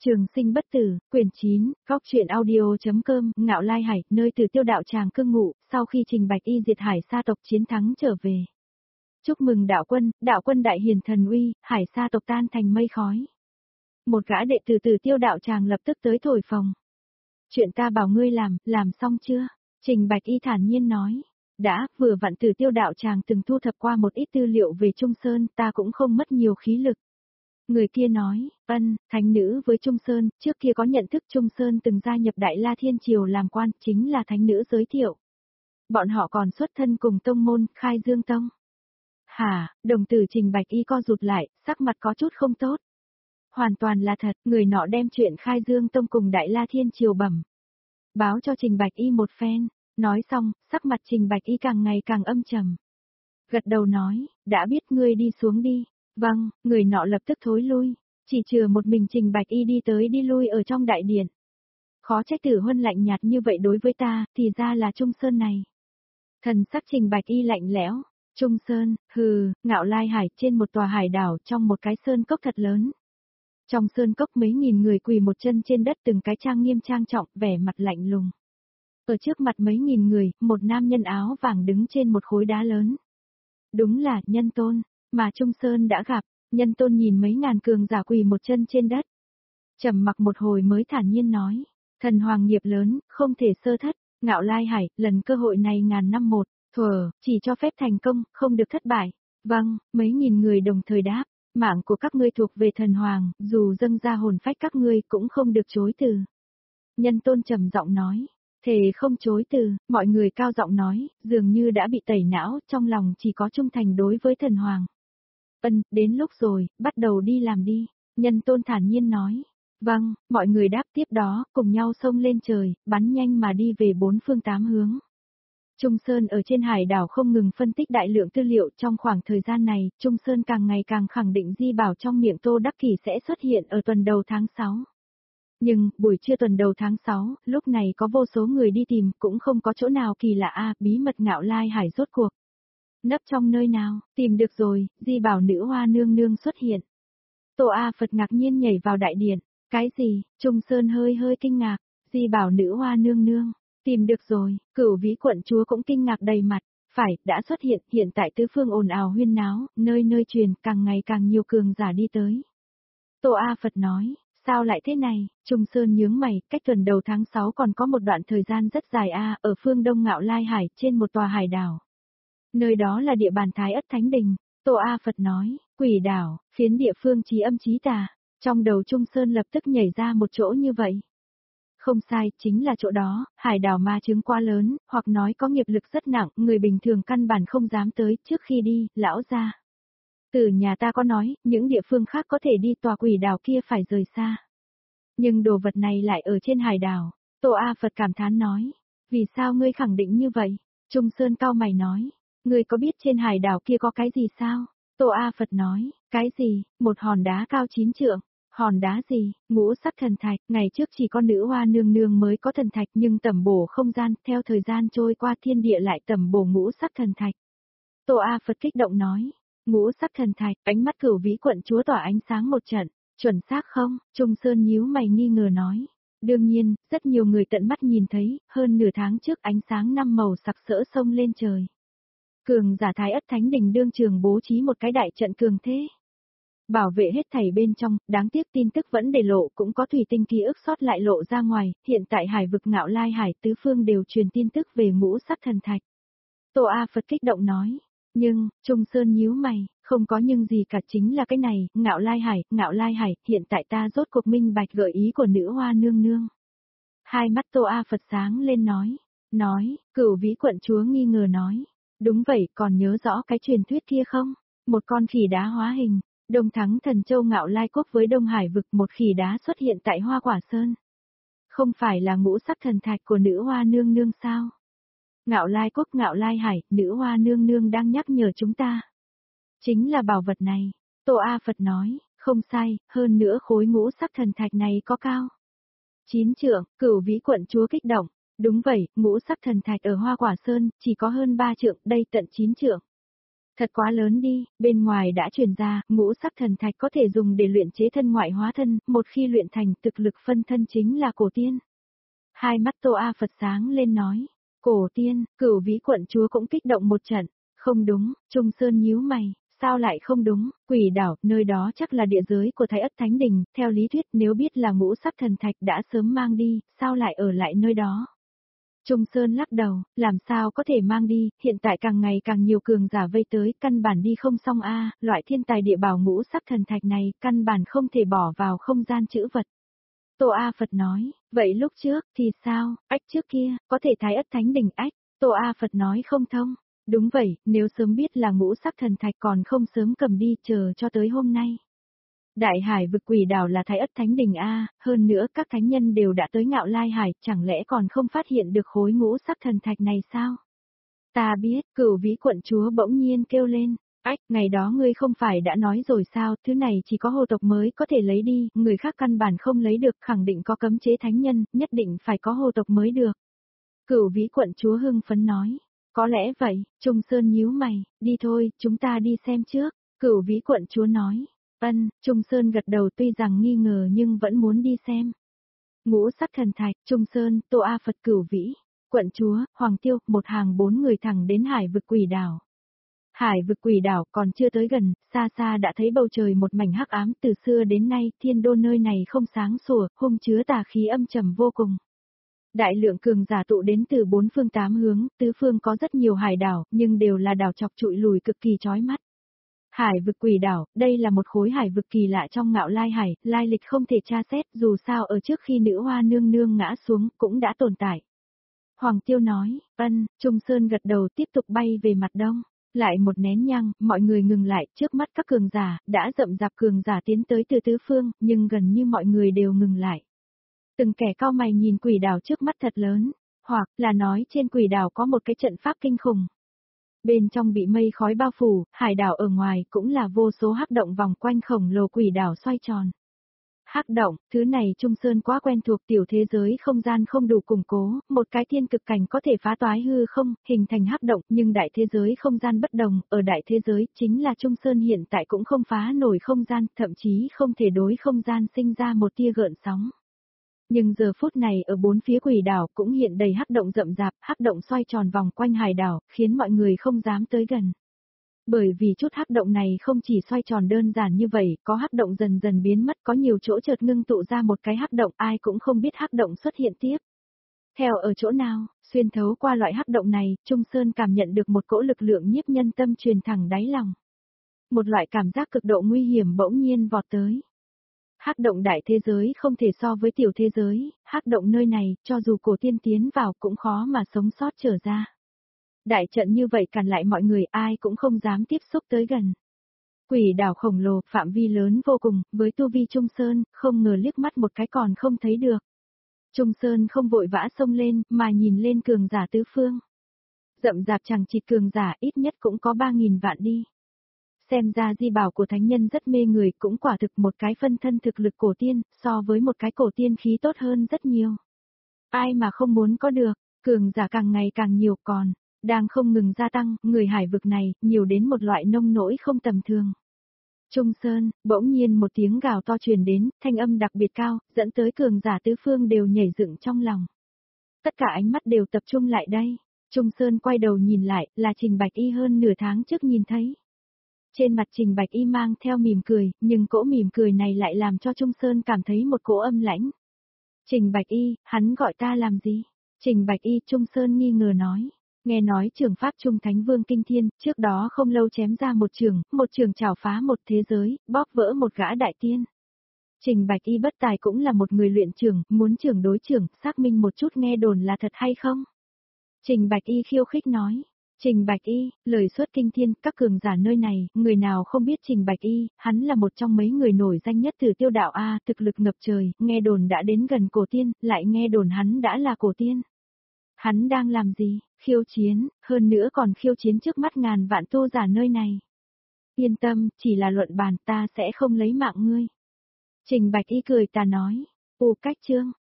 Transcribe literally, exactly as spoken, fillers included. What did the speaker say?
Trường sinh bất tử, quyển chín, góc truyện audio.com, Ngạo Lai Hải, nơi Từ Tiêu đạo tràng cư ngụ, sau khi Trình Bạch Y diệt Hải Sa tộc chiến thắng trở về. Chúc mừng đạo quân, đạo quân đại hiển thần uy, Hải Sa tộc tan thành mây khói. Một gã đệ tử Từ Tiêu đạo tràng lập tức tới thổi phồng. Chuyện ta bảo ngươi làm, làm xong chưa? Trình Bạch Y thản nhiên nói. Đã, vừa vặn Từ Tiêu đạo tràng từng thu thập qua một ít tư liệu về Trung Sơn, ta cũng không mất nhiều khí lực. Người kia nói, ân, thánh nữ với Trung Sơn, trước kia có nhận thức Trung Sơn từng gia nhập Đại La Thiên Triều làm quan, chính là thánh nữ giới thiệu. Bọn họ còn xuất thân cùng tông môn, Khai Dương Tông. Hả, đồng tử Trình Bạch Y co rụt lại, sắc mặt có chút không tốt. Hoàn toàn là thật, người nọ đem chuyện Khai Dương Tông cùng Đại La Thiên Triều bẩm. Báo cho Trình Bạch Y một phen, nói xong, sắc mặt Trình Bạch Y càng ngày càng âm trầm. Gật đầu nói, đã biết ngươi đi xuống đi. Vâng, người nọ lập tức thối lui, chỉ chừa một mình Trình Bạch Y đi tới đi lui ở trong đại điện. Khó trách Tử Huân lạnh nhạt như vậy đối với ta, thì ra là Trung Sơn này. Thần sắc Trình Bạch Y lạnh lẽo, Trung Sơn, hừ, Ngạo Lai Hải trên một tòa hải đảo trong một cái sơn cốc thật lớn. Trong sơn cốc mấy nghìn người quỳ một chân trên đất từng cái trang nghiêm trang trọng, vẻ mặt lạnh lùng. Ở trước mặt mấy nghìn người, một nam nhân áo vàng đứng trên một khối đá lớn. Đúng là Nhân Tôn. Mà Trung Sơn đã gặp, Nhân Tôn nhìn mấy ngàn cường giả quỳ một chân trên đất. Trầm mặc một hồi mới thản nhiên nói, thần hoàng nghiệp lớn, không thể sơ thất, Ngạo Lai Hải, lần cơ hội này ngàn năm một, thuở, chỉ cho phép thành công, không được thất bại. Vâng, mấy nghìn người đồng thời đáp, mạng của các ngươi thuộc về thần hoàng, dù dâng ra hồn phách các ngươi cũng không được chối từ. Nhân Tôn trầm giọng nói. Thề không chối từ, mọi người cao giọng nói, dường như đã bị tẩy não, trong lòng chỉ có trung thành đối với thần hoàng. Ân, đến lúc rồi, bắt đầu đi làm đi, Nhân Tôn thản nhiên nói. Vâng, mọi người đáp tiếp đó, cùng nhau xông lên trời, bắn nhanh mà đi về bốn phương tám hướng. Trung Sơn ở trên hải đảo không ngừng phân tích đại lượng tư liệu, trong khoảng thời gian này, Trung Sơn càng ngày càng khẳng định Di Bảo trong miệng Tô Đắc Kỷ sẽ xuất hiện ở tuần đầu tháng sáu. Nhưng, buổi trưa tuần đầu tháng sáu, lúc này có vô số người đi tìm, cũng không có chỗ nào kỳ lạ a, bí mật Ngạo Lai Hải rốt cuộc. Nấp trong nơi nào, tìm được rồi, Di Bảo nữ hoa nương nương xuất hiện. Tô A Phật ngạc nhiên nhảy vào đại điện, cái gì, Trung Sơn hơi hơi kinh ngạc, Di Bảo nữ hoa nương nương, tìm được rồi, Cửu Vĩ quận chúa cũng kinh ngạc đầy mặt, phải, đã xuất hiện, hiện tại tứ phương ồn ào huyên náo, nơi nơi truyền, càng ngày càng nhiều cường giả đi tới. Tô A Phật nói, sao lại thế này, Trung Sơn nhướng mày, cách tuần đầu tháng sáu còn có một đoạn thời gian rất dài a, ở phương đông Ngạo Lai Hải, trên một tòa hải đảo. Nơi đó là địa bàn Thái Ất Thánh Đình, Tô A Phật nói, quỷ đảo, phiến địa phương trí âm trí tà, trong đầu Trung Sơn lập tức nhảy ra một chỗ như vậy. Không sai, chính là chỗ đó, hải đảo ma chứng quá lớn, hoặc nói có nghiệp lực rất nặng, người bình thường căn bản không dám tới, trước khi đi, lão gia. Từ nhà ta có nói, những địa phương khác có thể đi, tòa quỷ đảo kia phải rời xa. Nhưng đồ vật này lại ở trên hải đảo, Tô A Phật cảm thán nói, vì sao ngươi khẳng định như vậy? Trung Sơn cau mày nói. Ngươi có biết trên hải đảo kia có cái gì sao? Tô A Phật nói, cái gì, một hòn đá cao chín trượng. Hòn đá gì, ngũ sắc thần thạch, ngày trước chỉ có nữ hoa nương nương mới có thần thạch nhưng tẩm bổ không gian, theo thời gian trôi qua thiên địa lại tẩm bổ ngũ sắc thần thạch. Tô A Phật kích động nói, ngũ sắc thần thạch, ánh mắt Cửu Vĩ quận chúa tỏa ánh sáng một trận, chuẩn xác không? Trung Sơn nhíu mày nghi ngờ nói. Đương nhiên, rất nhiều người tận mắt nhìn thấy, hơn nửa tháng trước ánh sáng năm màu sặc sỡ sông lên trời. Cường giả Thái Ất Thánh Đình đương trường bố trí một cái đại trận cường thế. Bảo vệ hết thảy bên trong, đáng tiếc tin tức vẫn để lộ, cũng có thủy tinh ký ức sót lại lộ ra ngoài, hiện tại hải vực Ngạo Lai Hải tứ phương đều truyền tin tức về ngũ sắc thần thạch. Tô A Phật kích động nói, nhưng, Trung Sơn nhíu mày, không có nhưng gì cả, chính là cái này, Ngạo Lai Hải, Ngạo Lai Hải, hiện tại ta rốt cuộc minh bạch gợi ý của nữ hoa nương nương. Hai mắt Tô A Phật sáng lên nói, nói, Cửu Vĩ quận chúa nghi ngờ nói. Đúng vậy, còn nhớ rõ cái truyền thuyết kia không? Một con khỉ đá hóa hình, Đông Thắng Thần Châu Ngạo Lai Quốc với Đông Hải vực, một khỉ đá xuất hiện tại Hoa Quả Sơn. Không phải là ngũ sắc thần thạch của nữ hoa nương nương sao? Ngạo Lai Quốc, Ngạo Lai Hải, nữ hoa nương nương đang nhắc nhở chúng ta. Chính là bảo vật này, Tô A Phật nói, không sai, hơn nữa khối ngũ sắc thần thạch này có cao. Chín trượng, Cửu Vĩ quận chúa kích động. Đúng vậy, ngũ sắc thần thạch ở Hoa Quả Sơn, chỉ có hơn ba trượng, đây tận chín trượng. Thật quá lớn đi, bên ngoài đã truyền ra, ngũ sắc thần thạch có thể dùng để luyện chế thân ngoại hóa thân, một khi luyện thành thực lực phân thân chính là cổ tiên. Hai mắt Tô A Phật sáng lên nói, cổ tiên, Cửu Vĩ quận chúa cũng kích động một trận, không đúng, Trung Sơn nhíu mày, sao lại không đúng, Quỷ đảo, nơi đó chắc là địa giới của Thái Ất Thánh Đình, theo lý thuyết nếu biết là ngũ sắc thần thạch đã sớm mang đi, sao lại ở lại nơi đó. Trung Sơn lắc đầu, làm sao có thể mang đi, hiện tại càng ngày càng nhiều cường giả vây tới, căn bản đi không xong a, loại thiên tài địa bảo ngũ sắc thần thạch này, căn bản không thể bỏ vào không gian trữ vật. Tô A Phật nói, vậy lúc trước, thì sao, ách trước kia, có thể Thái Ất Thánh Đình ách, Tô A Phật nói không thông. Đúng vậy, nếu sớm biết là ngũ sắc thần thạch còn không sớm cầm đi chờ cho tới hôm nay. Đại hải vực Quỷ đảo là Thái Ất Thánh Đình A, hơn nữa các thánh nhân đều đã tới Ngạo Lai Hải, chẳng lẽ còn không phát hiện được khối ngũ sắc thần thạch này sao? Ta biết, Cửu Vĩ quận chúa bỗng nhiên kêu lên, ách, ngày đó ngươi không phải đã nói rồi sao, thứ này chỉ có hồ tộc mới có thể lấy đi, người khác căn bản không lấy được, khẳng định có cấm chế thánh nhân, nhất định phải có hồ tộc mới được. Cửu Vĩ quận chúa hưng phấn nói, có lẽ vậy, Trung Sơn nhíu mày, đi thôi, chúng ta đi xem trước, Cửu Vĩ quận chúa nói. Ân, Trung Sơn gật đầu tuy rằng nghi ngờ nhưng vẫn muốn đi xem. Ngũ sắc thần thạch, Trung Sơn, Tô A Phật Cửu Vĩ, quận chúa, Hoàng Tiêu, một hàng bốn người thẳng đến hải vực Quỷ đảo. Hải vực Quỷ đảo còn chưa tới gần, xa xa đã thấy bầu trời một mảnh hắc ám, từ xưa đến nay thiên đô nơi này không sáng sủa, hung chứa tà khí âm trầm vô cùng. Đại lượng cường giả tụ đến từ bốn phương tám hướng, tứ phương có rất nhiều hải đảo, nhưng đều là đảo chọc trụi lùi cực kỳ chói mắt. Hải vực Quỷ đảo, đây là một khối hải vực kỳ lạ trong Ngạo Lai Hải, lai lịch không thể tra xét, dù sao ở trước khi nữ hoa nương nương ngã xuống, cũng đã tồn tại. Hoàng Tiêu nói, ân, Trung Sơn gật đầu tiếp tục bay về mặt đông. Lại một nén nhang, mọi người ngừng lại, trước mắt các cường giả, đã rậm rạp cường giả tiến tới từ tứ phương, nhưng gần như mọi người đều ngừng lại. Từng kẻ cao mày nhìn Quỷ đảo trước mắt thật lớn, hoặc là nói trên Quỷ đảo có một cái trận pháp kinh khủng. Bên trong bị mây khói bao phủ, hải đảo ở ngoài cũng là vô số hắc động vòng quanh khổng lồ Quỷ đảo xoay tròn. Hắc động, thứ này Trung Sơn quá quen thuộc, tiểu thế giới không gian không đủ củng cố, một cái thiên cực cảnh có thể phá toái hư không, hình thành hắc động, nhưng đại thế giới không gian bất đồng, ở đại thế giới chính là Trung Sơn hiện tại cũng không phá nổi không gian, thậm chí không thể đối không gian sinh ra một tia gợn sóng. Nhưng giờ phút này ở bốn phía Quỷ đảo cũng hiện đầy hắc động rậm rạp, hắc động xoay tròn vòng quanh hải đảo, khiến mọi người không dám tới gần. Bởi vì chút hắc động này không chỉ xoay tròn đơn giản như vậy, có hắc động dần dần biến mất, có nhiều chỗ chợt ngưng tụ ra một cái hắc động, ai cũng không biết hắc động xuất hiện tiếp. Theo ở chỗ nào, xuyên thấu qua loại hắc động này, Trung Sơn cảm nhận được một cỗ lực lượng nhiếp nhân tâm truyền thẳng đáy lòng. Một loại cảm giác cực độ nguy hiểm bỗng nhiên vọt tới. Hắc động đại thế giới không thể so với tiểu thế giới, hắc động nơi này, cho dù cổ tiên tiến vào cũng khó mà sống sót trở ra. Đại trận như vậy cản lại mọi người, ai cũng không dám tiếp xúc tới gần. Quỷ đảo khổng lồ, phạm vi lớn vô cùng, với tu vi Trung Sơn, không ngờ liếc mắt một cái còn không thấy được. Trung Sơn không vội vã xông lên, mà nhìn lên cường giả tứ phương. Rậm rạp chẳng chịt cường giả ít nhất cũng có ba nghìn vạn đi. Xem ra di bảo của thánh nhân rất mê người, cũng quả thực một cái phân thân thực lực cổ tiên, so với một cái cổ tiên khí tốt hơn rất nhiều. Ai mà không muốn có được, cường giả càng ngày càng nhiều còn, đang không ngừng gia tăng, người hải vực này, nhiều đến một loại nông nỗi không tầm thường. Trung Sơn, bỗng nhiên một tiếng gào to truyền đến, thanh âm đặc biệt cao, dẫn tới cường giả tứ phương đều nhảy dựng trong lòng. Tất cả ánh mắt đều tập trung lại đây. Trung Sơn quay đầu nhìn lại, là Trình Bạch Y hơn nửa tháng trước nhìn thấy. Trên mặt Trình Bạch Y mang theo mỉm cười, nhưng cỗ mỉm cười này lại làm cho Trung Sơn cảm thấy một cỗ âm lãnh. Trình Bạch Y, hắn gọi ta làm gì? Trình Bạch Y, Trung Sơn nghi ngờ nói. Nghe nói trường pháp Trung Thánh Vương Kinh Thiên, trước đó không lâu chém ra một trường, một trường chảo phá một thế giới, bóp vỡ một gã đại tiên. Trình Bạch Y bất tài cũng là một người luyện trường, muốn trường đối trường, xác minh một chút nghe đồn là thật hay không? Trình Bạch Y khiêu khích nói. Trình Bạch Y, lời xuất kinh thiên, các cường giả nơi này, người nào không biết Trình Bạch Y, hắn là một trong mấy người nổi danh nhất từ tiêu đạo A, thực lực ngập trời, nghe đồn đã đến gần cổ tiên, lại nghe đồn hắn đã là cổ tiên. Hắn đang làm gì? Khiêu chiến, hơn nữa còn khiêu chiến trước mắt ngàn vạn tu giả nơi này. Yên tâm, chỉ là luận bàn, ta sẽ không lấy mạng ngươi. Trình Bạch Y cười ta nói, u cách chương,